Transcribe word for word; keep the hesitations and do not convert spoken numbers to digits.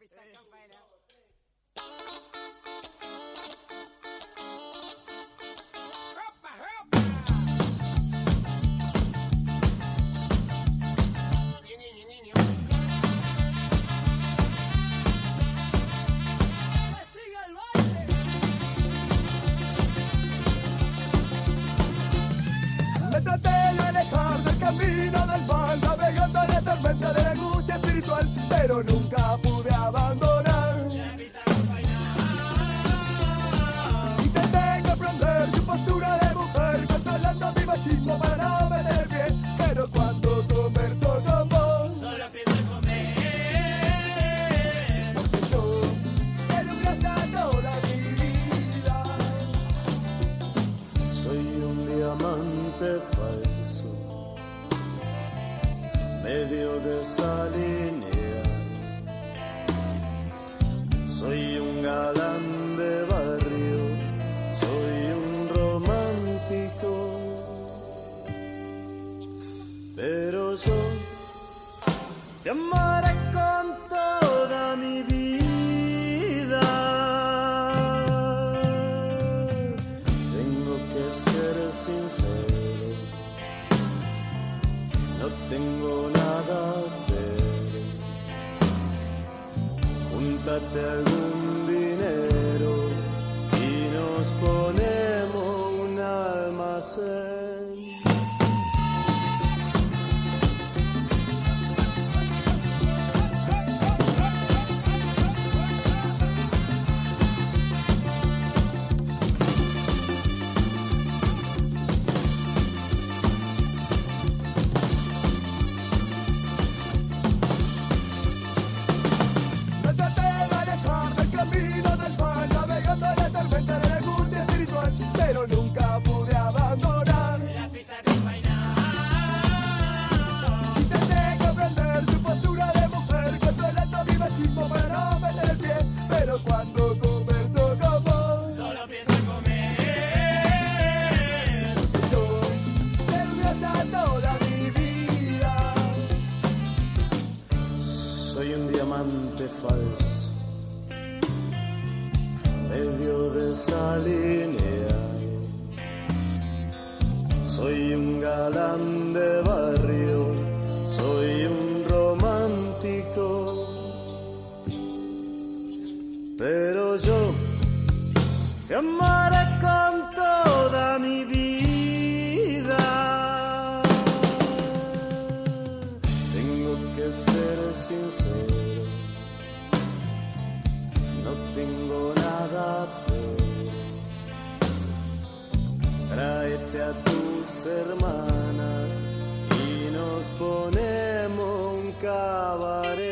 Me traté de alejar del camino del mal, navegando en la tormenta de la angustia espiritual, pero nunca pude abandonar. Intenté comprender su postura de mujer, controlando mi machismo para no meter bien, pero cuando converso con vos, solo pienso en comer. Porque yo ser un grasa toda mi vida. Soy un diamante falso, medio desalineado. Soy un galán de barrio, soy un romántico. Pero yo te amaré con toda mi vida. Tengo que ser sincero, no tengo nada pero júntate algún dinero y nos ponemos un almacén. Me traté de alejar del camino del mal, navegando en la tormenta de la angustia espiritual, pero nunca pude abandonar. La pizza despainada. Intenté comprender su postura de mujer, controlando mi machismo para no meter el pie, pero cuando converso con vos, Solo pienso en comer. yo ser un grasa toda mi vida. Soy un diamante falso, medio desalineado. Soy un galán de barrio, soy un romántico. Pero yo te amaré con toda mi vida. Tengo que ser sincero, no tengo nada pero tráete a tus hermanas y nos ponemos un cabaret.